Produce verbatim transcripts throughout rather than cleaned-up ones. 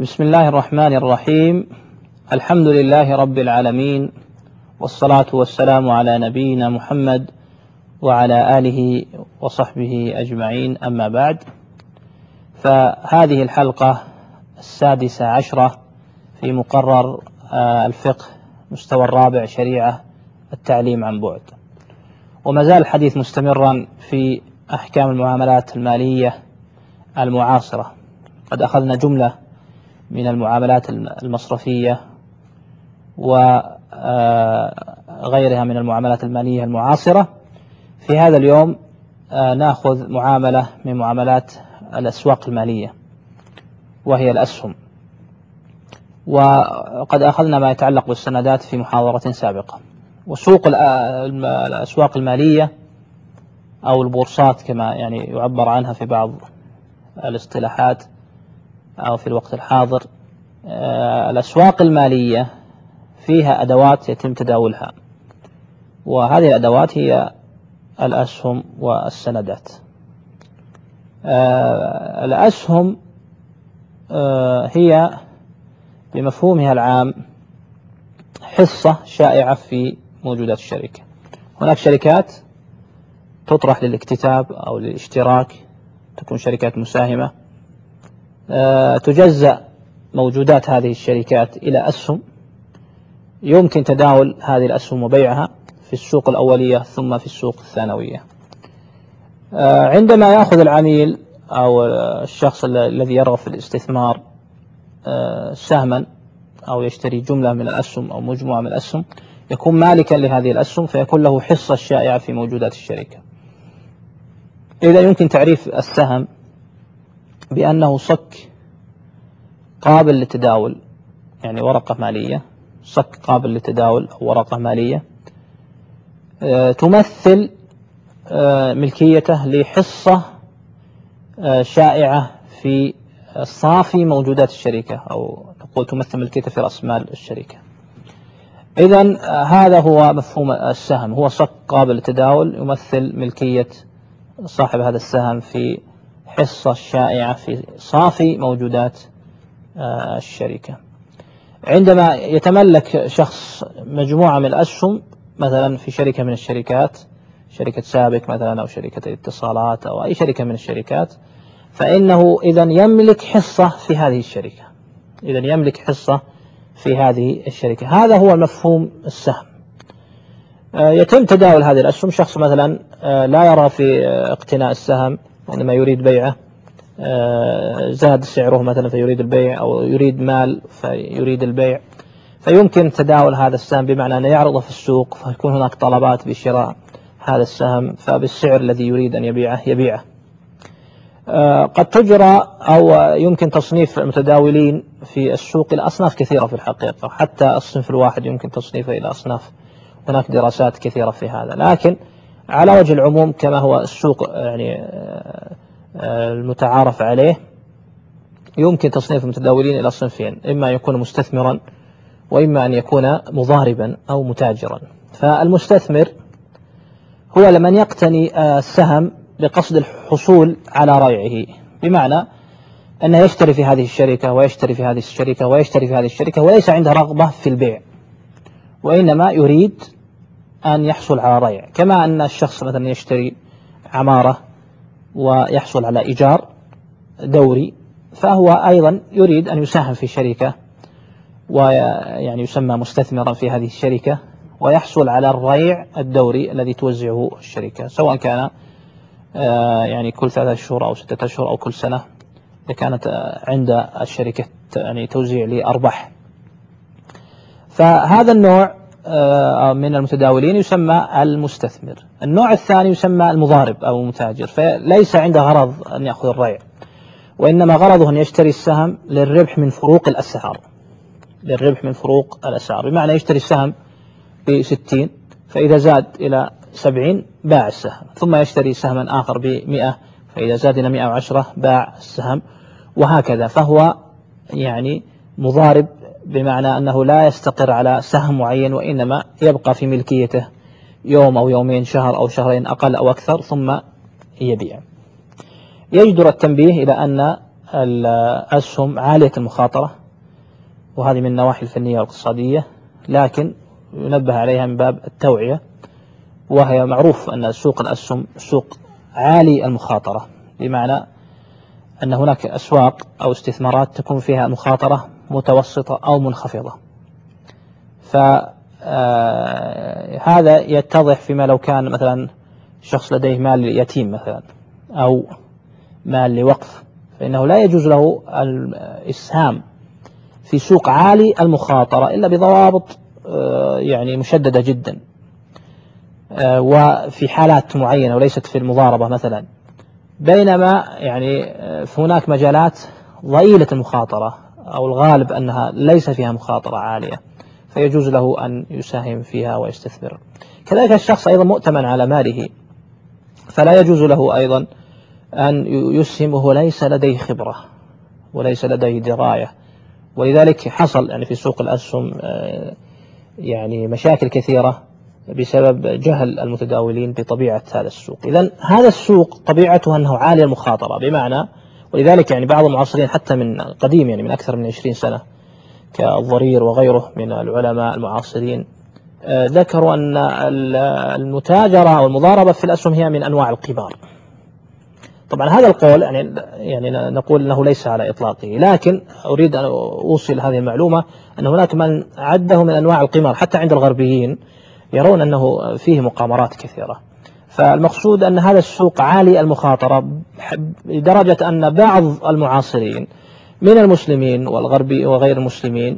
بسم الله الرحمن الرحيم. الحمد لله رب العالمين، والصلاة والسلام على نبينا محمد وعلى آله وصحبه أجمعين، أما بعد. فهذه الحلقة السادسة عشرة في مقرر الفقه مستوى الرابع شريعة التعليم عن بعد، وما زال الحديث مستمرا في أحكام المعاملات المالية المعاصرة. قد أخذنا جملة من المعاملات المصرفية وغيرها من المعاملات المالية المعاصرة. في هذا اليوم نأخذ معاملة من معاملات الأسواق المالية، وهي الأسهم. وقد أخذنا ما يتعلق بالسندات في محاضرة سابقة. وسوق الأسواق المالية أو البورصات كما يعني يعبر عنها في بعض الاصطلاحات أو في الوقت الحاضر، الأسواق المالية فيها أدوات يتم تداولها، وهذه الأدوات هي الأسهم والسندات. الأسهم هي بمفهومها العام حصة شائعة في موجودات الشركة. هناك شركات تطرح للاكتتاب أو للاشتراك، تكون شركات مساهمة، تجزأ موجودات هذه الشركات إلى أسهم، يمكن تداول هذه الأسهم وبيعها في السوق الأولية ثم في السوق الثانوية. عندما يأخذ العميل أو الشخص الذي يرغب في الاستثمار سهما أو يشتري جملة من الأسهم أو مجموعة من الأسهم، يكون مالكا لهذه الأسهم، فيكون له حصة شائعة في موجودات الشركة. إذا يمكن تعريف السهم بأنه صك قابل للتداول، يعني ورقة مالية، صك قابل للتداول أو ورقة مالية تمثل ملكيته لحصة شائعة في صافي موجودات الشركة، أو نقول تمثل ملكيته في رأس مال الشركة. إذن هذا هو مفهوم السهم، هو صك قابل للتداول يمثل ملكية صاحب هذا السهم في حصة شائعة في صافي موجودات الشركة. عندما يتملك شخص مجموعة من الأسهم مثلا في شركة من الشركات، شركة سابك مثلا أو شركة اتصالات أو أي شركة من الشركات، فإنه إذن يملك حصة في هذه الشركة، إذن يملك حصة في هذه الشركة. هذا هو مفهوم السهم. يتم تداول هذه الأسهم، شخص مثلا لا يرى في اقتناء السهم وإنما يريد بيعه، زاد سعره مثلا فيريد البيع، أو يريد مال فيريد البيع، فيمكن تداول هذا السهم بمعنى أن يعرضه في السوق، فيكون هناك طلبات بشراء هذا السهم، فبالسعر الذي يريد أن يبيعه يبيعه. قد تجرى أو يمكن تصنيف المتداولين في السوق إلى أصناف كثيرة في الحقيقة، حتى الصنف الواحد يمكن تصنيفه إلى أصناف، هناك دراسات كثيرة في هذا. لكن على وجه العموم كما هو السوق يعني المتعارف عليه، يمكن تصنيف المتداولين إلى صنفين: إما أن يكون مستثمرا، وإما أن يكون مضاربا أو متاجرا. فالمستثمر هو لمن يقتني السهم بقصد الحصول على ريعه، بمعنى أنه يشتري في هذه الشركة ويشتري في هذه الشركة ويشتري في هذه الشركة، وليس عنده رغبة في البيع، وإنما يريد أن يحصل على ريع. كما أن الشخص مثلا يشتري عمارة ويحصل على إيجار دوري، فهو أيضا يريد أن يساهم في شركة ويعني يسمى مستثمرا في هذه الشركة، ويحصل على الريع الدوري الذي توزعه الشركة، سواء كان يعني كل ثلاثة أشهر أو ستة أشهر أو كل سنة، إذا كانت عند الشركة يعني توزيع لأرباح. فهذا النوع من المتداولين يسمى المستثمر. النوع الثاني يسمى المضارب أو المتاجر، فليس عنده غرض أن يأخذ الريع، وإنما غرضه أن يشتري السهم للربح من فروق الأسعار، للربح من فروق الأسعار، بمعنى يشتري السهم بستين، فإذا زاد إلى سبعين باع السهم، ثم يشتري سهما آخر بمئة، فإذا زاد إلى مئة وعشرة باع السهم، وهكذا. فهو يعني مضارب، بمعنى أنه لا يستقر على سهم معين، وإنما يبقى في ملكيته يوم أو يومين، شهر أو شهرين، أقل أو أكثر، ثم يبيع. يجدر التنبيه إلى أن الأسهم عالية المخاطرة، وهذه من النواحي الفنية والاقتصادية، لكن ينبه عليها من باب التوعية، وهي معروف أن سوق الأسهم سوق عالي المخاطرة، بمعنى أن هناك أسواق أو استثمارات تكون فيها مخاطرة متوسطة أو منخفضة. فهذا يتضح فيما لو كان مثلا شخص لديه مال يتيم مثلا أو مال لوقف، فإنه لا يجوز له الإسهام في سوق عالي المخاطرة إلا بضوابط يعني مشددة جدا، وفي حالات معينة وليست في المضاربة مثلا. بينما يعني هناك مجالات ضئيلة المخاطرة أو الغالب أنها ليس فيها مخاطرة عالية، فيجوز له أن يساهم فيها ويستثمر. كذلك الشخص أيضا مؤتمن على ماله، فلا يجوز له أيضا أن يسهم وهو ليس لديه خبرة وليس لديه دراية. ولذلك حصل يعني في سوق الأسهم يعني مشاكل كثيرة بسبب جهل المتداولين بطبيعة هذا السوق. إذن هذا السوق طبيعته أنه عالي المخاطرة، بمعنى ولذلك يعني بعض المعاصرين حتى من قديم يعني من أكثر من عشرين سنة كالضرير وغيره من العلماء المعاصرين ذكروا أن المتاجرة أو المضاربة في الأسهم هي من أنواع القمار. طبعا هذا القول يعني يعني نقول أنه ليس على إطلاقه، لكن أريد أن أوصل هذه المعلومة أن هناك من عده من أنواع القمار حتى عند الغربيين، يرون أنه فيه مقامرات كثيرة. فالمقصود أن هذا السوق عالي المخاطرة لدرجة أن بعض المعاصرين من المسلمين والغربي وغير المسلمين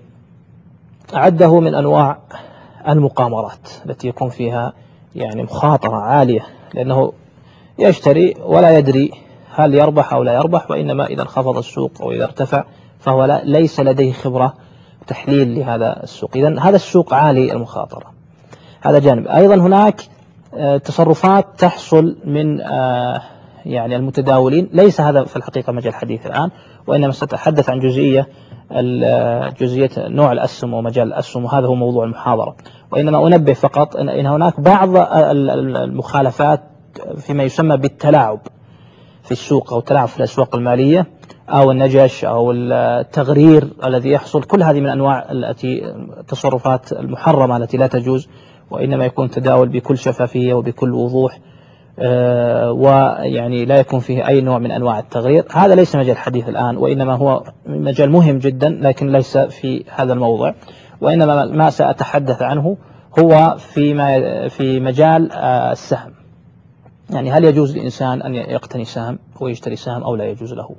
عده من أنواع المقامرات التي يكون فيها يعني مخاطرة عالية، لأنه يشتري ولا يدري هل يربح أو لا يربح، وإنما إذا انخفض السوق أو إذا ارتفع فهو لا ليس لديه خبرة تحليل لهذا السوق. إذن هذا السوق عالي المخاطرة، هذا جانب. أيضا هناك تصرفات تحصل من يعني المتداولين، ليس هذا في الحقيقة مجال الحديث الآن، وإنما سأتحدث عن جزئية جزئية نوع الأسهم ومجال الأسهم، وهذا هو موضوع المحاضرة. وإنما أنبه فقط أن هناك بعض المخالفات فيما يسمى بالتلاعب في السوق أو التلاعب في الأسواق المالية أو النجش أو التغرير الذي يحصل. كل هذه من أنواع التي التصرفات المحرمة التي لا تجوز، وإنما يكون تداول بكل شفافية وبكل وضوح، ويعني لا يكون فيه أي نوع من أنواع التغرير. هذا ليس مجال الحديث الآن، وإنما هو مجال مهم جدا لكن ليس في هذا الموضع. وإنما ما سأتحدث عنه هو في في مجال السهم، يعني هل يجوز للإنسان أن يقتني سهم ويشتري سهم أو لا يجوز له.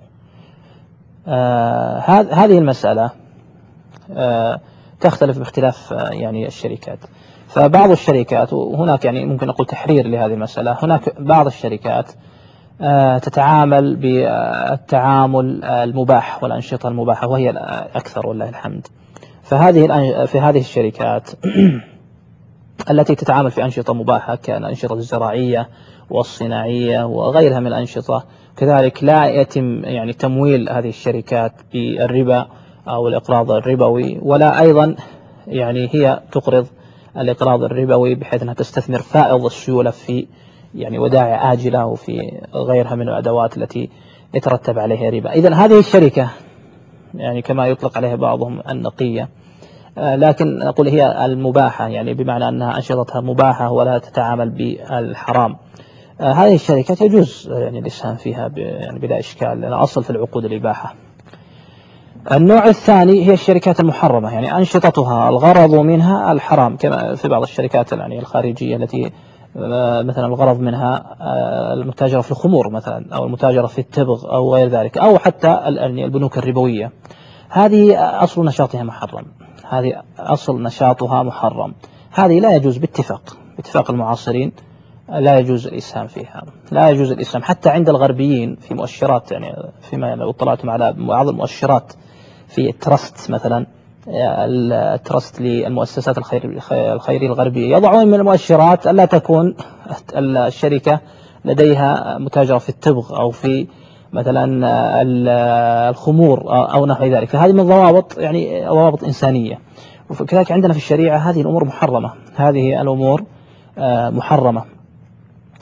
آه هذه المسألة آه تختلف باختلاف آه يعني الشركات. فبعض الشركات، وهناك يعني ممكن أقول تحرير لهذه المسألة، هناك بعض الشركات آه تتعامل بالتعامل المباح والأنشطة المباحة، وهي الأكثر والله الحمد. فهذه في هذه الشركات التي تتعامل في أنشطة مباحة كالأنشطة الزراعية والصناعية وغيرها من الأنشطة، كذلك لا يتم يعني تمويل هذه الشركات بالربا أو الإقراض الربوي، ولا أيضا يعني هي تقرض الإقراض الربوي بحيث أنها تستثمر فائض السيولة في يعني ودائع آجلة وفي غيرها من الأدوات التي يترتب عليها ربا. إذن هذه الشركة يعني كما يطلق عليها بعضهم النقية، لكن أقول هي المباحة، يعني بمعنى أنها أنشطتها مباحة ولا تتعامل بالحرام. هذه الشركات يجوز يعني الإسهام فيها يعني بلا إشكال، لأن أصل في العقود الإباحة. النوع الثاني هي الشركات المحرمة، يعني أنشطتها الغرض منها الحرام، كما في بعض الشركات يعني الخارجية التي مثلا الغرض منها المتاجرة في الخمور مثلا، أو المتاجرة في التبغ أو غير ذلك، أو حتى البنوك الربوية. هذه أصل نشاطها محرم، هذه أصل نشاطها محرم، هذه لا يجوز باتفاق باتفاق المعاصرين، لا يجوز الإسهام فيها، لا يجوز الإسهام حتى عند الغربيين في مؤشرات. يعني فيما لو اطلعتم على بعض المؤشرات في الترست مثلا، الترست للمؤسسات الخير الخيرية الغربية، يضعون من المؤشرات ألا تكون الشركة لديها متاجرة في التبغ أو في مثلا الخمور أو نحو ذلك. فهذه من ضوابط يعني ضوابط إنسانية. وكذلك عندنا في الشريعة هذه الأمور محرمة، هذه الأمور محرمة.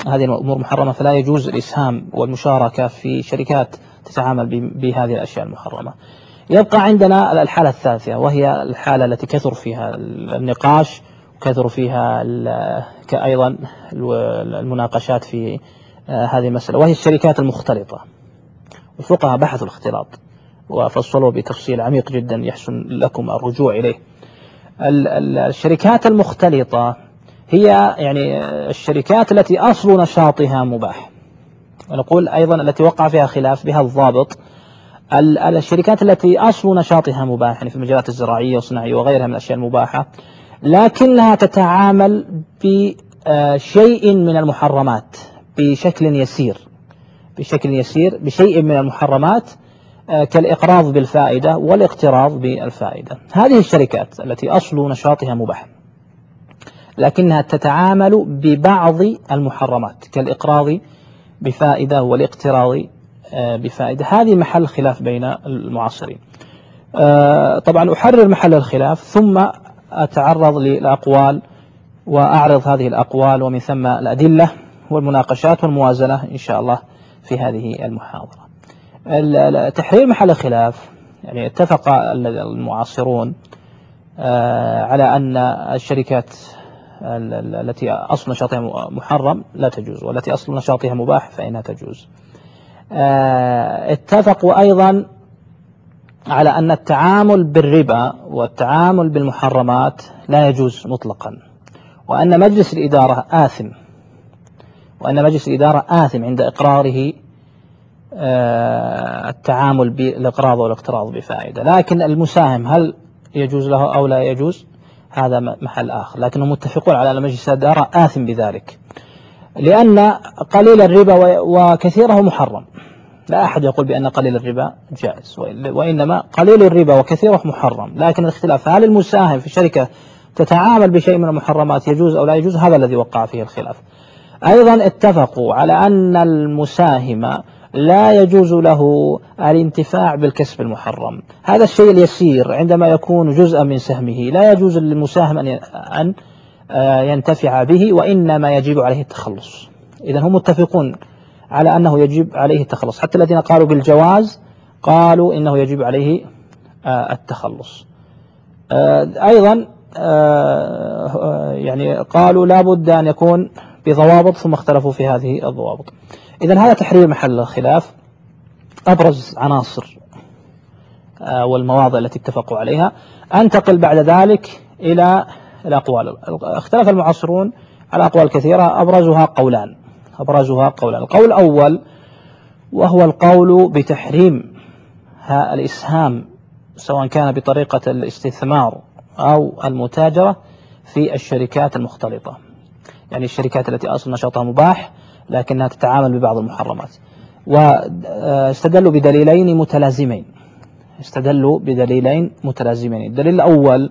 هذه الأمور محرمة، فلا يجوز الإسهام والمشاركة في شركات تتعامل بهذه الأشياء المحرمة. يبقى عندنا الحالة الثالثة، وهي الحالة التي كثر فيها النقاش وكثر فيها أيضا المناقشات في هذه المسألة، وهي الشركات المختلطة. الفقهاء بحثوا الاختلاط وفصلوا بتفصيل عميق جدا يحسن لكم الرجوع إليه. الشركات المختلطة هي يعني الشركات التي أصل نشاطها مباح، ونقول أيضا التي وقع فيها خلاف بها الضابط. الشركات التي أصل نشاطها مباح يعني في المجالات الزراعية والصناعية وغيرها من الأشياء المباحة، لكنها تتعامل بشيء من المحرمات بشكل يسير بشكل يسير بشيء من المحرمات كالإقراض بالفائدة والاقتراض بالفائدة. هذه الشركات التي أصل نشاطها مباح لكنها تتعامل ببعض المحرمات كالإقراض بفائدة والاقتراض بفائدة، هذه محل خلاف بين المعاصرين. طبعا أحرر محل الخلاف ثم أتعرض للأقوال وأعرض هذه الأقوال ومن ثم الأدلة والمناقشات والموازنة إن شاء الله في هذه المحاضرة. تحرير محل الخلاف يعني اتفق المعاصرون على أن الشركات التي أصل نشاطها محرم لا تجوز، والتي أصل نشاطها مباح فإنها تجوز. اتفقوا أيضا على أن التعامل بالربا والتعامل بالمحرمات لا يجوز مطلقا، وأن مجلس الإدارة آثم وأن مجلس الإدارة آثم عند إقراره التعامل بالإقراض والاقتراض بفائدة، لكن المساهم هل يجوز له أو لا يجوز هذا محل آخر. لكنهم متفقون على أن مجلس الإدارة آثم بذلك، لأن قليل الربا وكثيره محرم. لا أحد يقول بأن قليل الربا جائز، وإنما قليل الربا وكثيره محرم، لكن الاختلاف هل المساهم في شركة تتعامل بشيء من المحرمات يجوز أو لا يجوز، هذا الذي وقع فيه الخلاف. أيضا اتفقوا على أن المساهم لا يجوز له الانتفاع بالكسب المحرم، هذا الشيء اليسير عندما يكون جزءا من سهمه لا يجوز للمساهم أن ينتفع به، وإنما يجب عليه التخلص. إذن هم متفقون على أنه يجب عليه التخلص، حتى الذين قالوا بالجواز قالوا إنه يجب عليه التخلص. أيضا يعني قالوا لا بد أن يكون بضوابط، ثم اختلفوا في هذه الضوابط. إذن هذا تحرير محل الخلاف، أبرز عناصر والمواضع التي اتفقوا عليها. أنتقل بعد ذلك إلى الأقوال. اختلف المعاصرون على أقوال كثيرة، أبرزها قولان أبرزها قولان القول الأول وهو القول بتحريم الإسهام سواء كان بطريقة الاستثمار أو المتاجرة في الشركات المختلطة، يعني الشركات التي أصل نشاطها مباح لكنها تتعامل ببعض المحرمات. واستدلوا بدليلين متلازمين استدلوا بدليلين متلازمين الدليل الأول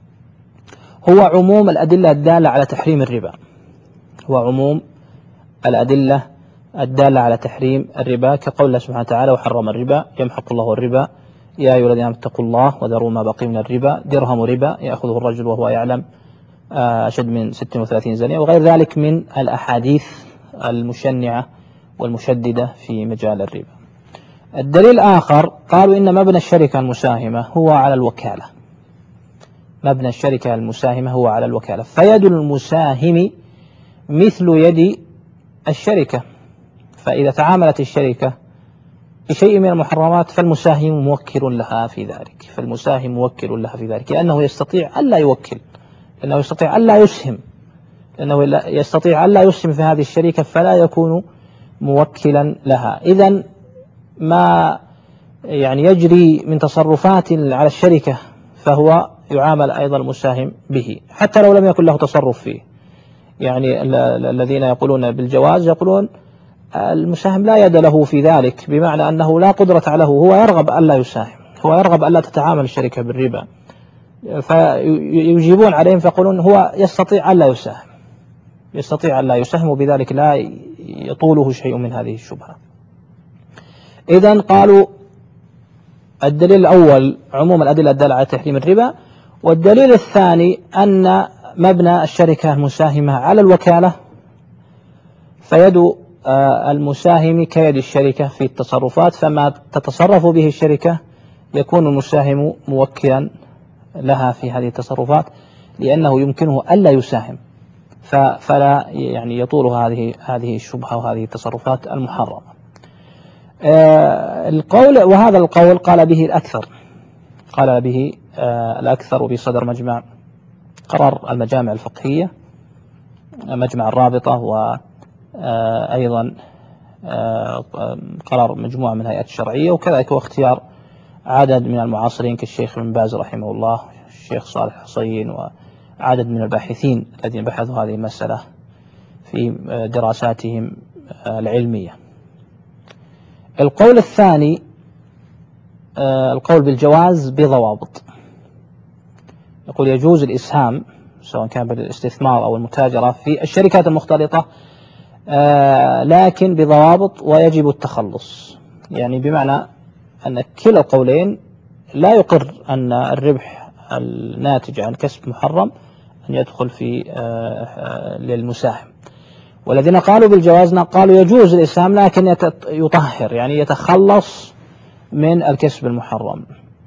هو عموم الأدلة الدالة على تحريم الربا هو عموم الأدلة الدالة على تحريم الربا، كقول الله سبحانه وتعالى وحرم الربا يمحق الله الربا يا أيها الذين آمنوا اتقوا الله وذروا ما بقي من الربا درهم ربا يأخذه الرجل وهو يعلم أشد من ستة وثلاثين زانية، وغير ذلك من الأحاديث المشنعة والمشددة في مجال الربا. الدليل الآخر قالوا إن مبنى الشركة المساهمة هو على الوكالة مبنى الشركة المساهمة هو على الوكالة فيد المساهم مثل يد الشركة، فإذا تعاملت الشركة بشيء من المحرمات فالمساهم موكل لها في ذلك فالمساهم موكل لها في ذلك لأنه يستطيع ألا يوكل لأنه يستطيع ألا يسهم لأنه يستطيع ألا يسهم في هذه الشركة فلا يكون موكلا لها. إذن ما يعني يجري من تصرفات على الشركة فهو يعامل أيضا المساهم به حتى لو لم يكن له تصرف فيه. يعني الذين يقولون بالجواز يقولون المساهم لا يد له في ذلك، بمعنى أنه لا قدرة له، هو يرغب ألا يساهم هو يرغب ألا تتعامل الشركة بالربا، فيجيبون عليهم فيقولون هو يستطيع ألا يساهم يستطيع ألا يساهم وبذلك لا يطوله شيء من هذه الشبهة. إذن قالوا الدليل الأول عموم الأدلة الدالة على تحريم الربا، والدليل الثاني أن مبنى الشركة المساهمة على الوكالة فيد المساهم كيد الشركة في التصرفات، فما تتصرف به الشركة يكون المساهم موكلا لها في هذه التصرفات، لأنه يمكنه ألا يساهم، فلا يعني يطول هذه هذه الشبهة وهذه التصرفات المحرمة. القول، وهذا القول قال به الأكثر، قال به الأكثر في صدر مجمع قرار المجامع الفقهية، مجمع الرابطة، وأيضا قرار مجموعة من الهيئات الشرعية، وكذلك هو اختيار عدد من المعاصرين كالشيخ ابن باز رحمه الله، الشيخ صالح حصين، وعدد من الباحثين الذين بحثوا هذه المسألة في دراساتهم العلمية. القول الثاني القول بالجواز بضوابط، يقول يجوز الإسهام سواء كان بالاستثمار أو المتاجرة في الشركات المختلطة، لكن بضوابط ويجب التخلص، يعني بمعنى أن كلا القولين لا يقر أن الربح الناتج عن كسب محرم أن يدخل في للمساهم. والذين قالوا بالجواز قالوا يجوز الإسهام لكن يطهر، يعني يتخلص من الكسب المحرم.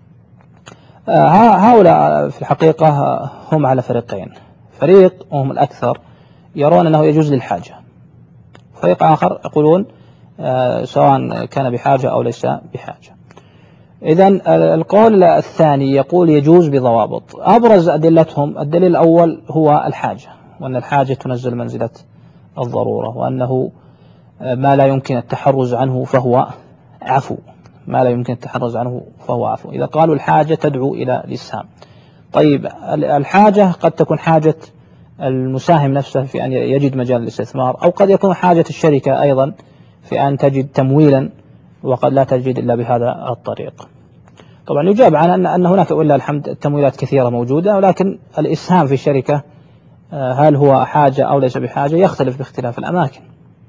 هؤلاء في الحقيقة هم على فريقين، فريق وهم الأكثر يرون أنه يجوز للحاجة، فريق آخر يقولون سواء كان بحاجة أو ليس بحاجة. إذن القول الثاني يقول يجوز بضوابط. أبرز أدلتهم الدليل الأول هو الحاجة، وأن الحاجة تنزل منزلة الضرورة، وأنه ما لا يمكن التحرز عنه فهو عفو، ما لا يمكن التحرز عنه فهو عفو. إذا قالوا الحاجة تدعو إلى الإسهام، طيب الحاجة قد تكون حاجة المساهم نفسه في أن يجد مجال الاستثمار، أو قد يكون حاجة الشركة أيضا في أن تجد تمويلا وقد لا تجد إلا بهذا الطريق. طبعا يجاب عن أن أن هناك وإلا الحمد التمويلات كثيرة موجودة، ولكن الإسهام في الشركة هل هو حاجة أو ليس بحاجة يختلف باختلاف الأماكن.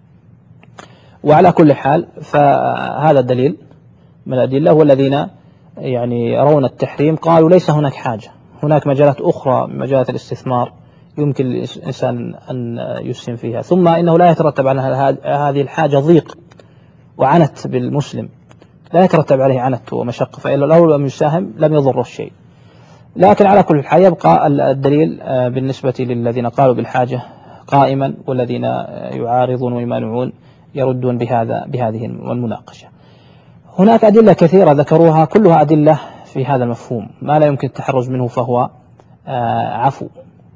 وعلى كل حال فهذا الدليل من الأدلة، والذين يعني يرون التحريم قالوا ليس هناك حاجة، هناك مجالات أخرى من مجالات الاستثمار يمكن للإنسان أن يسهم فيها، ثم إنه لا يترتب على هذه الحاجة ضيق وعنت بالمسلم، لا يترتب عليه عنت ومشقة، فإلا لو لم يساهم لم يضره الشيء. لكن على كل حال يبقى الدليل بالنسبة للذين قالوا بالحاجة قائما، والذين يعارضون ويمانعون يردون بهذا بهذه المناقشة. هناك أدلة كثيرة ذكروها كلها أدلة في هذا المفهوم، ما لا يمكن التحرز منه فهو عفو،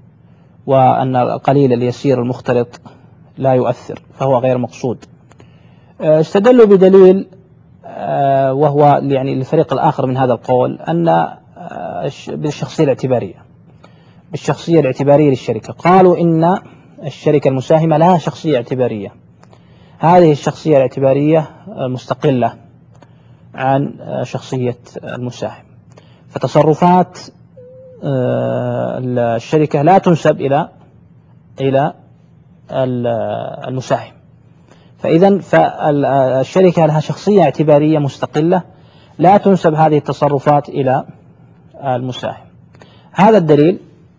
وأن القليل اليسير المختلط لا يؤثر فهو غير مقصود. استدلوا بدليل وهو يعني الفريق الآخر من هذا القول، أن بالشخصية الاعتبارية، بالشخصية الاعتبارية للشركة. قالوا إن الشركة المساهمة لها شخصية اعتبارية، هذه الشخصية الاعتبارية مستقلة عن شخصية المساهم، فتصرفات الشركة لا تنسب إلى إلى المساهم. فإذا فالشركة لها شخصية اعتبارية مستقلة لا تنسب هذه التصرفات إلى المساهم. هذا الدليل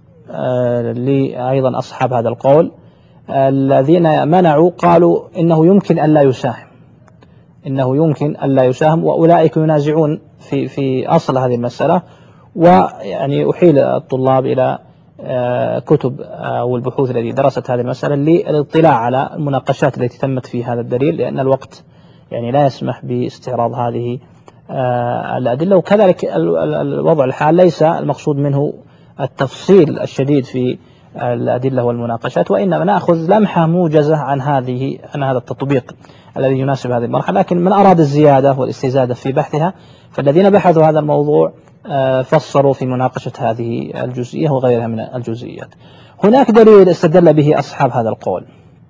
لأيضا أصحاب هذا القول الذين منعوا قالوا إنه يمكن أن لا يساهم، إنه يمكن أن لا يساهم، وأولئك ينازعون في في أصل هذه المسألة. ويعني أحيل الطلاب إلى كتب والبحوث التي درست هذه المسألة للاطلاع على المناقشات التي تمت في هذا الدليل، لأن الوقت يعني لا يسمح باستعراض هذه الأدلة. وكذلك الوضع الحال ليس المقصود منه التفصيل الشديد في الأدلة والمناقشات، وإنما نأخذ لمحة موجزة عن هذه عن هذا التطبيق الذي يناسب هذه المرحلة. لكن من أراد الزيادة والاستزادة في بحثها فالذين بحثوا هذا الموضوع فصلوا في مناقشة هذه الجزئية وغيرها من الجزئيات. هناك دليل استدل به أصحاب هذا القول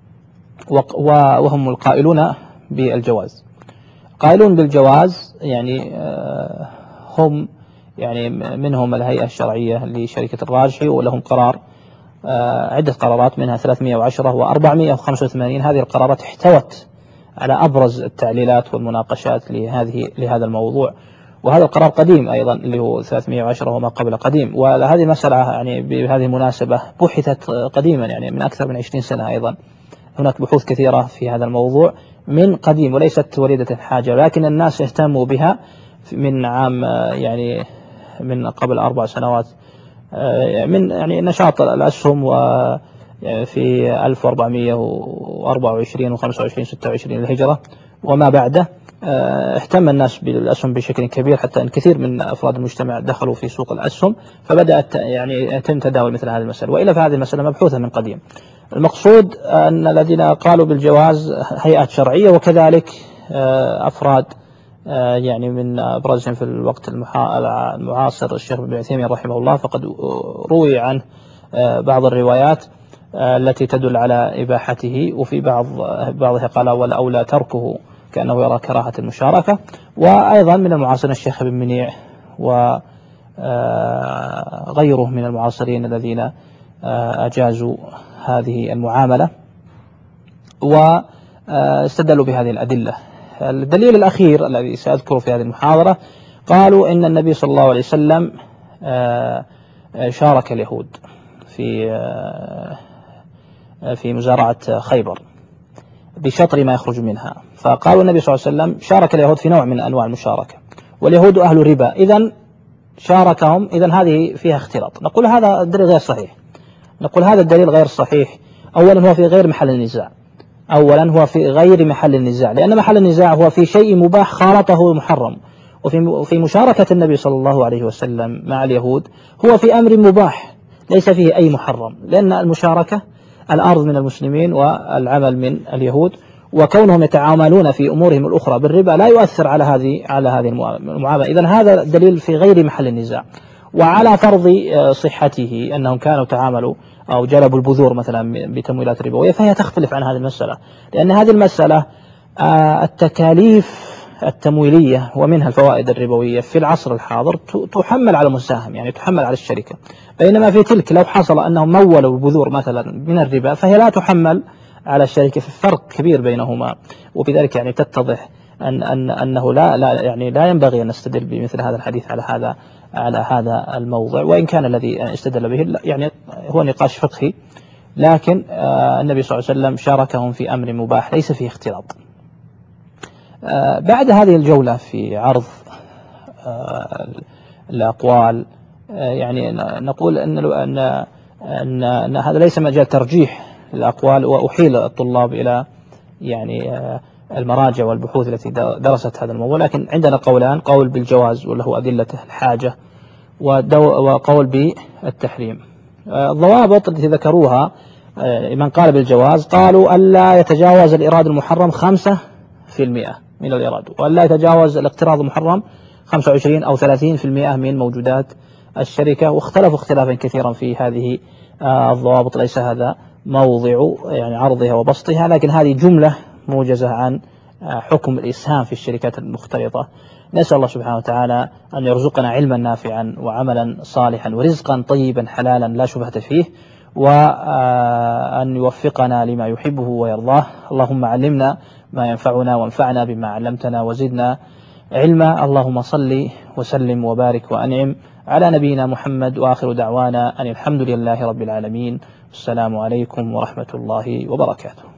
وهم القائلون بالجواز. قائلون بالجواز يعني هم يعني منهم الهيئة الشرعية لشركة الراجحي، ولهم قرار عدة قرارات منها ثلاثمائة وعشرة وأربعمائة وخمسة وثمانين. هذه القرارات احتوت على أبرز التعليلات والمناقشات لهذه لهذا الموضوع، وهذا القرار قديم أيضا اللي هو ثلاثمائة وعشرة وما قبل قديم. وهذه المسألة يعني بهذه المناسبة بحثت قديما يعني من أكثر من عشرين سنة أيضا هناك بحوث كثيرة في هذا الموضوع من قديم وليست وليدة الحاجة، لكن الناس اهتموا بها من عام يعني من قبل أربع سنوات من يعني نشاط الأسهم، وفي ألف وأربعمائة وأربعة وعشرين وخمسة وعشرين ستة وعشرين الهجرة وما بعده اهتم الناس بالأسهم بشكل كبير، حتى أن كثير من أفراد المجتمع دخلوا في سوق الأسهم، فبدأت يعني يتم تداول مثل هذه المسألة. وإلا فهذه المسألة مبحوثة من قديم. المقصود أن الذين قالوا بالجواز هيئات شرعية، وكذلك أفراد يعني من أبرزهم في الوقت المعاصر الشيخ ابن عثيمين رحمه الله، فقد روي عنه بعض الروايات التي تدل على إباحته، وفي بعض بعضها قال والأولى تركه كأنه يرى كراهة المشاركة. وأيضا من المعاصرين الشيخ ابن منيع وغيره من المعاصرين الذين أجازوا هذه المعاملة واستدلوا بهذه الأدلة. الدليل الأخير الذي سأذكره في هذه المحاضرة، قالوا إن النبي صلى الله عليه وسلم شارك اليهود في في مزارعة خيبر بشطر ما يخرج منها، فقالوا النبي صلى الله عليه وسلم شارك اليهود في نوع من أنواع المشاركة، واليهود أهل ربا، إذن شاركهم، إذن هذه فيها اختلاط. نقول هذا الدليل غير صحيح. نقول هذا الدليل غير صحيح. أولا هو في غير محل النزاع، أولا هو في غير محل النزاع، لأن محل النزاع هو في شيء مباح خالطه محرم، وفي مشاركة النبي صلى الله عليه وسلم مع اليهود هو في أمر مباح ليس فيه أي محرم، لأن المشاركة الأرض من المسلمين والعمل من اليهود، وكونهم يتعاملون في أمورهم الأخرى بالربا لا يؤثر على هذه على هذه المعاملة. إذن هذا دليل في غير محل النزاع. وعلى فرض صحته أنهم كانوا تعاملوا أو جلبوا البذور مثلا بتمويلات ربوية، فهي تختلف عن هذه المسألة، لأن هذه المسألة التكاليف التمويلية ومنها الفوائد الربوية في العصر الحاضر تحمل على المساهم، يعني تحمل على الشركة، بينما في تلك لو حصل أنهم مولوا البذور مثلا من الربا فهي لا تحمل على الشركة، في فرق كبير بينهما. وبذلك يعني تتضح أن أن أنه لا لا يعني لا ينبغي أن نستدل بمثل هذا الحديث على هذا على هذا الموضع، وإن كان الذي استدل به يعني هو نقاش فقهي، لكن النبي صلى الله عليه وسلم شاركهم في أمر مباح ليس فيه اختلاط. بعد هذه الجولة في عرض الأقوال، يعني نقول أن أن أن, أن هذا ليس مجال ترجيح الأقوال، وأحيل الطلاب إلى يعني المراجع والبحوث التي درست هذا الموضوع، لكن عندنا قولان: قول بالجواز وله أدلته الحاجة، وقول بالتحريم. الضوابط التي ذكروها من قال بالجواز قالوا ألا يتجاوز الإيراد المحرم خمسة في المئة من الإيراد، وألا يتجاوز الاقتراض المحرم خمسة وعشرين أو ثلاثين في المئة من موجودات الشركة، واختلفوا اختلافا كثيرا في هذه الضوابط. ليس هذا موضع يعني عرضها وبسطها، لكن هذه جملة موجزة عن حكم الإسهام في الشركات المختلطة. نسأل الله سبحانه وتعالى أن يرزقنا علما نافعا وعملا صالحا ورزقا طيبا حلالا لا شبهة فيه، وأن يوفقنا لما يحبه ويرضاه. اللهم علمنا ما ينفعنا وانفعنا بما علمتنا وزدنا علما. اللهم صل وسلم وبارك وأنعم على نبينا محمد، وآخر دعوانا أن الحمد لله رب العالمين. السلام عليكم ورحمة الله وبركاته.